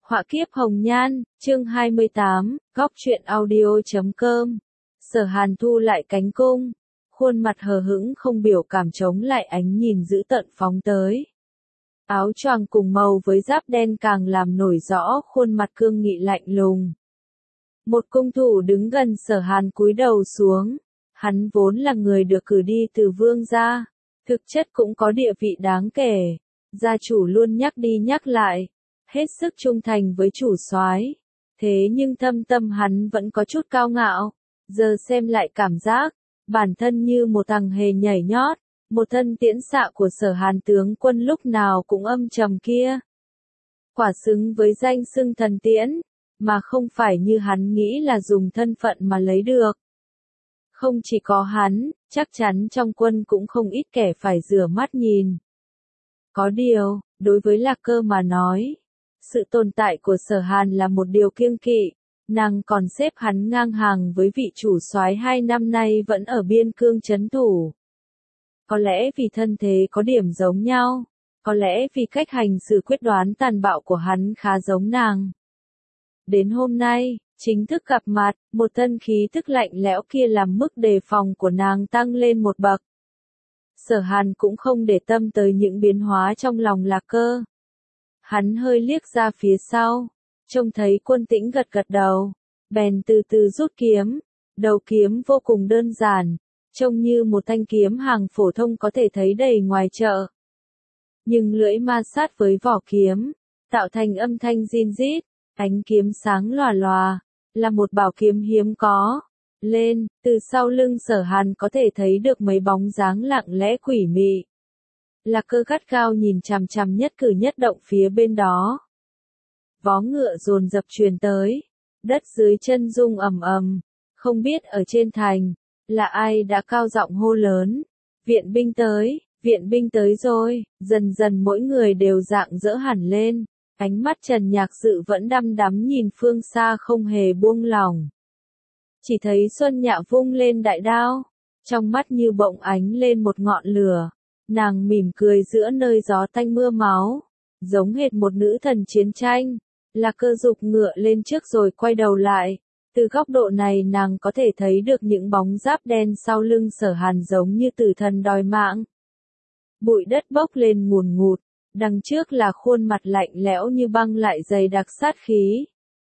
Họa kiếp hồng nhan, chương 28, góc truyện audio.com. Sở Hàn thu lại cánh cung, khuôn mặt hờ hững không biểu cảm chống lại ánh nhìn dữ tợn phóng tới. Áo choàng cùng màu với giáp đen càng làm nổi rõ khuôn mặt cương nghị lạnh lùng. Một cung thủ đứng gần Sở Hàn cúi đầu xuống, hắn vốn là người được cử đi từ vương gia, thực chất cũng có địa vị đáng kể, gia chủ luôn nhắc đi nhắc lại, hết sức trung thành với chủ soái. Thế nhưng thâm tâm hắn vẫn có chút cao ngạo, giờ xem lại cảm giác, bản thân như một thằng hề nhảy nhót, một thân tiễn xạ của Sở Hàn tướng quân lúc nào cũng âm trầm kia. Quả xứng với danh xưng thần tiễn, mà không phải như hắn nghĩ là dùng thân phận mà lấy được. Không chỉ có hắn, chắc chắn trong quân cũng không ít kẻ phải rửa mắt nhìn. Có điều, đối với Lạc Cơ mà nói, sự tồn tại của Sở Hàn là một điều kiêng kỵ, nàng còn xếp hắn ngang hàng với vị chủ soái 2 năm nay vẫn ở biên cương trấn thủ. Có lẽ vì thân thế có điểm giống nhau, có lẽ vì cách hành xử quyết đoán tàn bạo của hắn khá giống nàng. Đến hôm nay, chính thức gặp mặt, một thân khí thức lạnh lẽo kia làm mức đề phòng của nàng tăng lên một bậc. Sở Hàn cũng không để tâm tới những biến hóa trong lòng Lạc Cơ. Hắn hơi liếc ra phía sau, trông thấy Quân Tĩnh gật gật đầu, bèn từ từ rút kiếm, đầu kiếm vô cùng đơn giản, trông như một thanh kiếm hàng phổ thông có thể thấy đầy ngoài chợ. Nhưng lưỡi ma sát với vỏ kiếm, tạo thành âm thanh rin rít, ánh kiếm sáng lòa lòa, là một bảo kiếm hiếm có. Lên, từ sau lưng Sở Hàn có thể thấy được mấy bóng dáng lặng lẽ quỷ mị. Lạc Cơ gắt gao nhìn chằm chằm nhất cử nhất động phía bên đó. Vó ngựa dồn dập truyền tới, đất dưới chân rung ầm ầm, không biết ở trên thành, là ai đã cao giọng hô lớn, viện binh tới rồi, dần dần mỗi người đều rạng rỡ hẳn lên, ánh mắt Trần Nhạc Dự vẫn đăm đắm nhìn phương xa không hề buông lỏng. Chỉ thấy Xuân Nhạ vung lên đại đao, trong mắt như bỗng ánh lên một ngọn lửa. Nàng mỉm cười giữa nơi gió tanh mưa máu, giống hệt một nữ thần chiến tranh. Lạc Cơ giục ngựa lên trước rồi quay đầu lại. Từ góc độ này nàng có thể thấy được những bóng giáp đen sau lưng Sở Hàn giống như tử thần đòi mạng. Bụi đất bốc lên ngùn ngụt, đằng trước là khuôn mặt lạnh lẽo như băng lại dày đặc sát khí.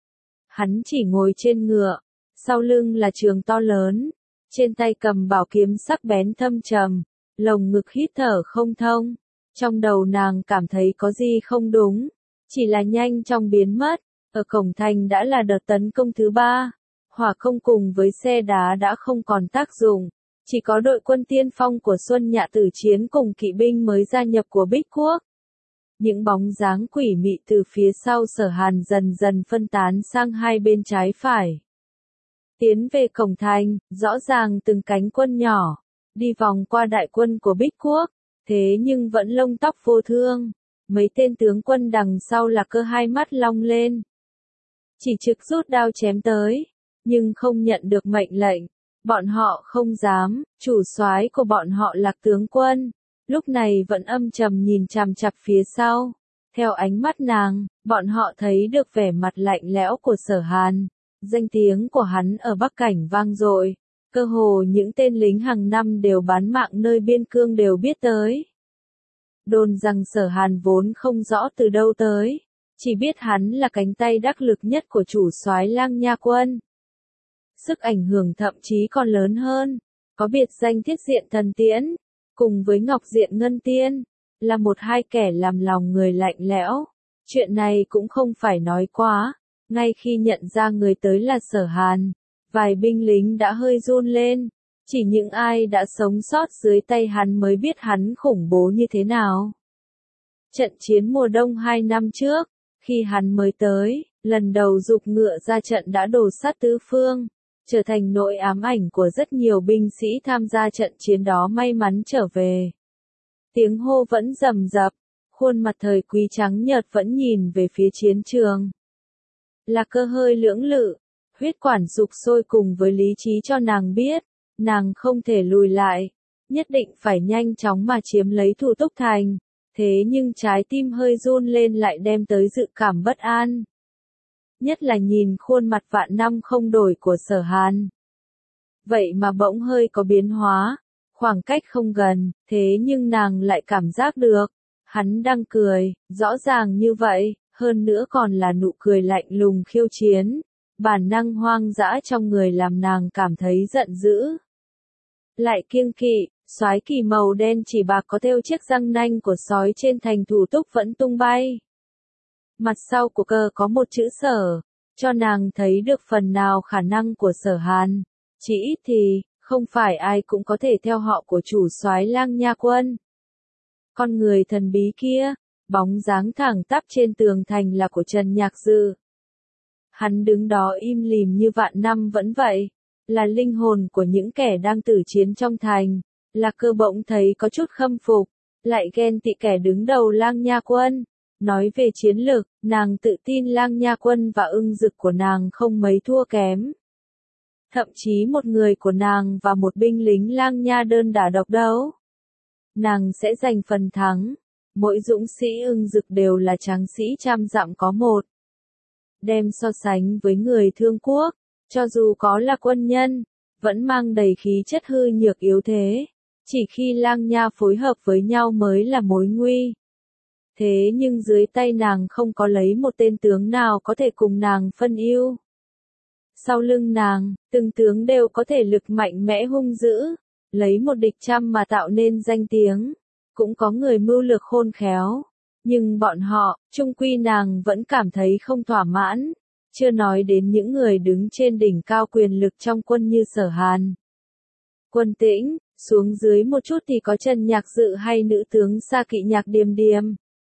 Hắn chỉ ngồi trên ngựa, sau lưng là trường to lớn, trên tay cầm bảo kiếm sắc bén thâm trầm. Lồng ngực hít thở không thông, trong đầu nàng cảm thấy có gì không đúng, chỉ là nhanh chóng biến mất, ở cổng thành đã là đợt tấn công thứ 3, hỏa công cùng với xe đá đã không còn tác dụng, chỉ có đội quân tiên phong của Xuân Nhạ Tử Chiến cùng kỵ binh mới gia nhập của Bích Quốc. Những bóng dáng quỷ mị từ phía sau Sở Hàn dần dần phân tán sang hai bên trái phải. Tiến về cổng thành, rõ ràng từng cánh quân nhỏ. Đi vòng qua đại quân của Bích Quốc, thế nhưng vẫn lông tóc vô thương. Mấy tên tướng quân đằng sau Lạc Cơ hai mắt long lên. Chỉ trực rút đao chém tới, nhưng không nhận được mệnh lệnh. Bọn họ không dám, chủ soái của bọn họ Lạc tướng quân, lúc này vẫn âm trầm nhìn chằm chằm phía sau. Theo ánh mắt nàng, bọn họ thấy được vẻ mặt lạnh lẽo của Sở Hàn. Danh tiếng của hắn ở Bắc Cảnh vang dội. Cơ hồ những tên lính hàng năm đều bán mạng nơi biên cương đều biết tới. Đồn rằng Sở Hàn vốn không rõ từ đâu tới, chỉ biết hắn là cánh tay đắc lực nhất của chủ soái Lang Nha quân. Sức ảnh hưởng thậm chí còn lớn hơn, có biệt danh Thiết Diện Thần Tiễn, cùng với Ngọc Diện Ngân Tiên, là một hai kẻ làm lòng người lạnh lẽo. Chuyện này cũng không phải nói quá, ngay khi nhận ra người tới là Sở Hàn. Vài binh lính đã hơi run lên, chỉ những ai đã sống sót dưới tay hắn mới biết hắn khủng bố như thế nào. Trận chiến mùa đông 2 năm trước, khi hắn mới tới, lần đầu giục ngựa ra trận đã đổ sát tứ phương, trở thành nỗi ám ảnh của rất nhiều binh sĩ tham gia trận chiến đó may mắn trở về. Tiếng hô vẫn rầm rập, khuôn mặt Thời Quý trắng nhợt vẫn nhìn về phía chiến trường. Lạc Cơ hơi lưỡng lự. Huyết quản dục sôi cùng với lý trí cho nàng biết, nàng không thể lùi lại, nhất định phải nhanh chóng mà chiếm lấy Thủ Túc Thành, thế nhưng trái tim hơi run lên lại đem tới dự cảm bất an, nhất là nhìn khuôn mặt vạn năm không đổi của Sở Hàn. Vậy mà bỗng hơi có biến hóa, khoảng cách không gần, thế nhưng nàng lại cảm giác được, hắn đang cười, rõ ràng như vậy, hơn nữa còn là nụ cười lạnh lùng khiêu chiến, bản năng hoang dã trong người làm nàng cảm thấy giận dữ. Lại kiêng kỵ, soái kỳ màu đen chỉ bạc có thêu chiếc răng nanh của sói trên thành thủ túc vẫn tung bay. Mặt sau của cờ có một chữ Sở, cho nàng thấy được phần nào khả năng của Sở Hàn. Chỉ ít thì, không phải ai cũng có thể theo họ của chủ soái Lang Nha Quân. Con người thần bí kia, bóng dáng thẳng tắp trên tường thành là của Trần Nhạc Dự. Hắn đứng đó im lìm như vạn năm vẫn vậy, là linh hồn của những kẻ đang tử chiến trong thành. Là Cơ bỗng thấy có chút khâm phục, lại ghen tị kẻ đứng đầu Lang Nha Quân. Nói về chiến lược, nàng tự tin Lang Nha Quân và Ưng Dực của nàng không mấy thua kém. Thậm chí một người của nàng và một binh lính Lang Nha đơn đả độc đấu, nàng sẽ giành phần thắng. Mỗi dũng sĩ Ưng Dực đều là tráng sĩ trăm dặm có một. Đem so sánh với người Thương Quốc, cho dù có là quân nhân, vẫn mang đầy khí chất hư nhược yếu thế. Chỉ khi Lang Nha phối hợp với nhau mới là mối nguy. Thế nhưng dưới tay nàng không có lấy một tên tướng nào có thể cùng nàng phân ưu. Sau lưng nàng, từng tướng đều có thể lực mạnh mẽ hung dữ, lấy một địch trăm mà tạo nên danh tiếng. Cũng có người mưu lược khôn khéo, nhưng bọn họ, chung quy nàng vẫn cảm thấy không thỏa mãn, chưa nói đến những người đứng trên đỉnh cao quyền lực trong quân như Sở Hàn. Quân Tĩnh, xuống dưới một chút thì có Trần Nhạc Dự hay nữ tướng Sa Kỵ Nhạc Điềm Điềm.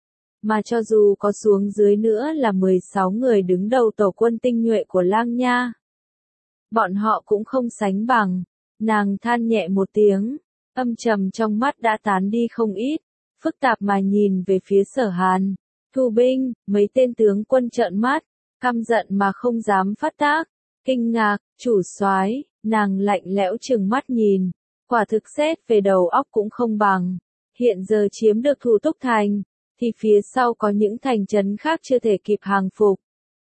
Mà cho dù có xuống dưới nữa là 16 người đứng đầu tổ quân tinh nhuệ của Lang Nha. Bọn họ cũng không sánh bằng, nàng than nhẹ một tiếng, âm trầm trong mắt đã tán đi không ít, phức tạp mà nhìn về phía Sở Hàn. Thu binh, mấy tên tướng quân trợn mắt, căm giận mà không dám phát tác, kinh ngạc, chủ soái, nàng lạnh lẽo trừng mắt nhìn, quả thực xét về đầu óc cũng không bằng. Hiện giờ chiếm được Thủ Túc Thành, thì phía sau có những thành trấn khác chưa thể kịp hàng phục.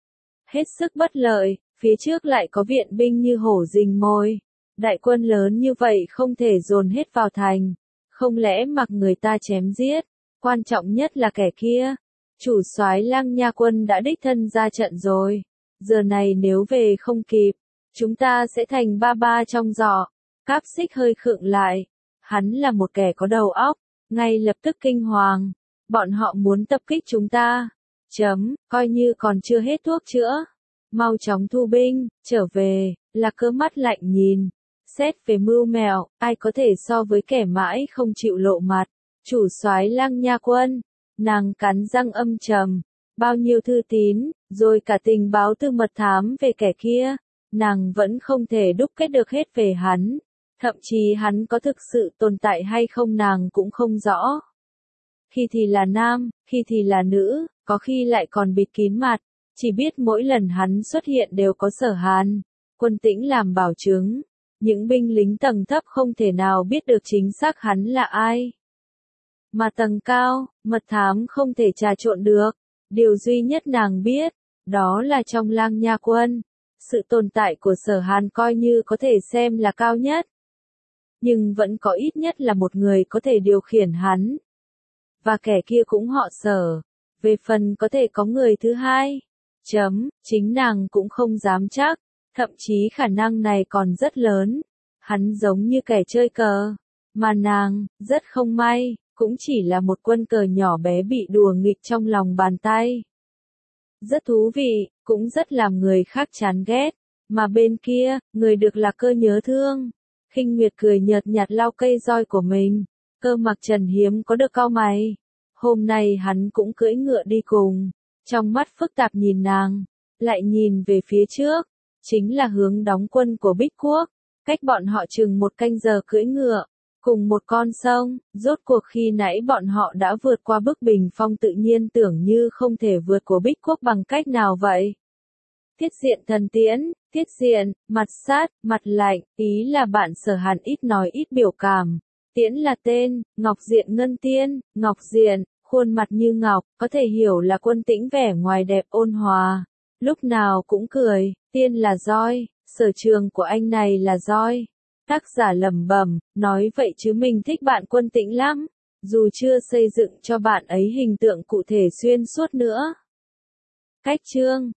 Hết sức bất lợi, phía trước lại có viện binh như hổ rình mồi. Đại quân lớn như vậy không thể dồn hết vào thành, không lẽ mặc người ta chém giết, quan trọng nhất là kẻ kia. Chủ soái Lang Nha Quân đã đích thân ra trận rồi, giờ này nếu về không kịp, chúng ta sẽ thành ba ba trong giỏ. Cáp Xích hơi khựng lại, hắn là một kẻ có đầu óc, ngay lập tức kinh hoàng, bọn họ muốn tập kích chúng ta. Coi như còn chưa hết thuốc chữa, mau chóng thu binh, trở về. Là Cơ mắt lạnh nhìn. Xét về mưu mẹo, ai có thể so với kẻ mãi không chịu lộ mặt, chủ soái Lang Nha Quân. Nàng cắn răng âm trầm, bao nhiêu thư tín, rồi cả tình báo tư mật thám về kẻ kia, nàng vẫn không thể đúc kết được hết về hắn, thậm chí hắn có thực sự tồn tại hay không nàng cũng không rõ. Khi thì là nam, khi thì là nữ, có khi lại còn bịt kín mặt, chỉ biết mỗi lần hắn xuất hiện đều có Sở Hàn, Quân Tĩnh làm bảo chứng. Những binh lính tầng thấp không thể nào biết được chính xác hắn là ai. Mà tầng cao, mật thám không thể trà trộn được. Điều duy nhất nàng biết, đó là trong Lang Nha Quân, sự tồn tại của Sở Hàn coi như có thể xem là cao nhất. Nhưng vẫn có ít nhất là một người có thể điều khiển hắn. Và kẻ kia cũng họ Sở. Về phần có thể có người thứ hai. Chính nàng cũng không dám chắc. Thậm chí khả năng này còn rất lớn. Hắn giống như kẻ chơi cờ. Mà nàng, rất không may, cũng chỉ là một quân cờ nhỏ bé bị đùa nghịch trong lòng bàn tay. Rất thú vị, cũng rất làm người khác chán ghét. Mà bên kia, người được là Cơ nhớ thương. Khinh Nguyệt cười nhợt nhạt lau cây roi của mình. Cơ Mặc Trần hiếm có được cau mày. Hôm nay hắn cũng cưỡi ngựa đi cùng. Trong mắt phức tạp nhìn nàng, lại nhìn về phía trước. Chính là hướng đóng quân của Bích Quốc, cách bọn họ chừng một canh giờ cưỡi ngựa, cùng một con sông, rốt cuộc khi nãy bọn họ đã vượt qua bức bình phong tự nhiên tưởng như không thể vượt của Bích Quốc bằng cách nào vậy. Tiết Diện thần tiễn, Tiết Diện, mặt sát, mặt lạnh, ý là bạn Sở Hàn ít nói ít biểu cảm. Tiễn là tên, Ngọc Diện Ngân Tiên, Ngọc Diện, khuôn mặt như ngọc, có thể hiểu là Quân Tĩnh vẻ ngoài đẹp ôn hòa. lúc nào cũng cười, tiên là roi, sở trường của anh này là roi. Tác giả lẩm bẩm, nói vậy chứ mình thích bạn Quân Tĩnh lắm, dù chưa xây dựng cho bạn ấy hình tượng cụ thể xuyên suốt nữa. Cách chương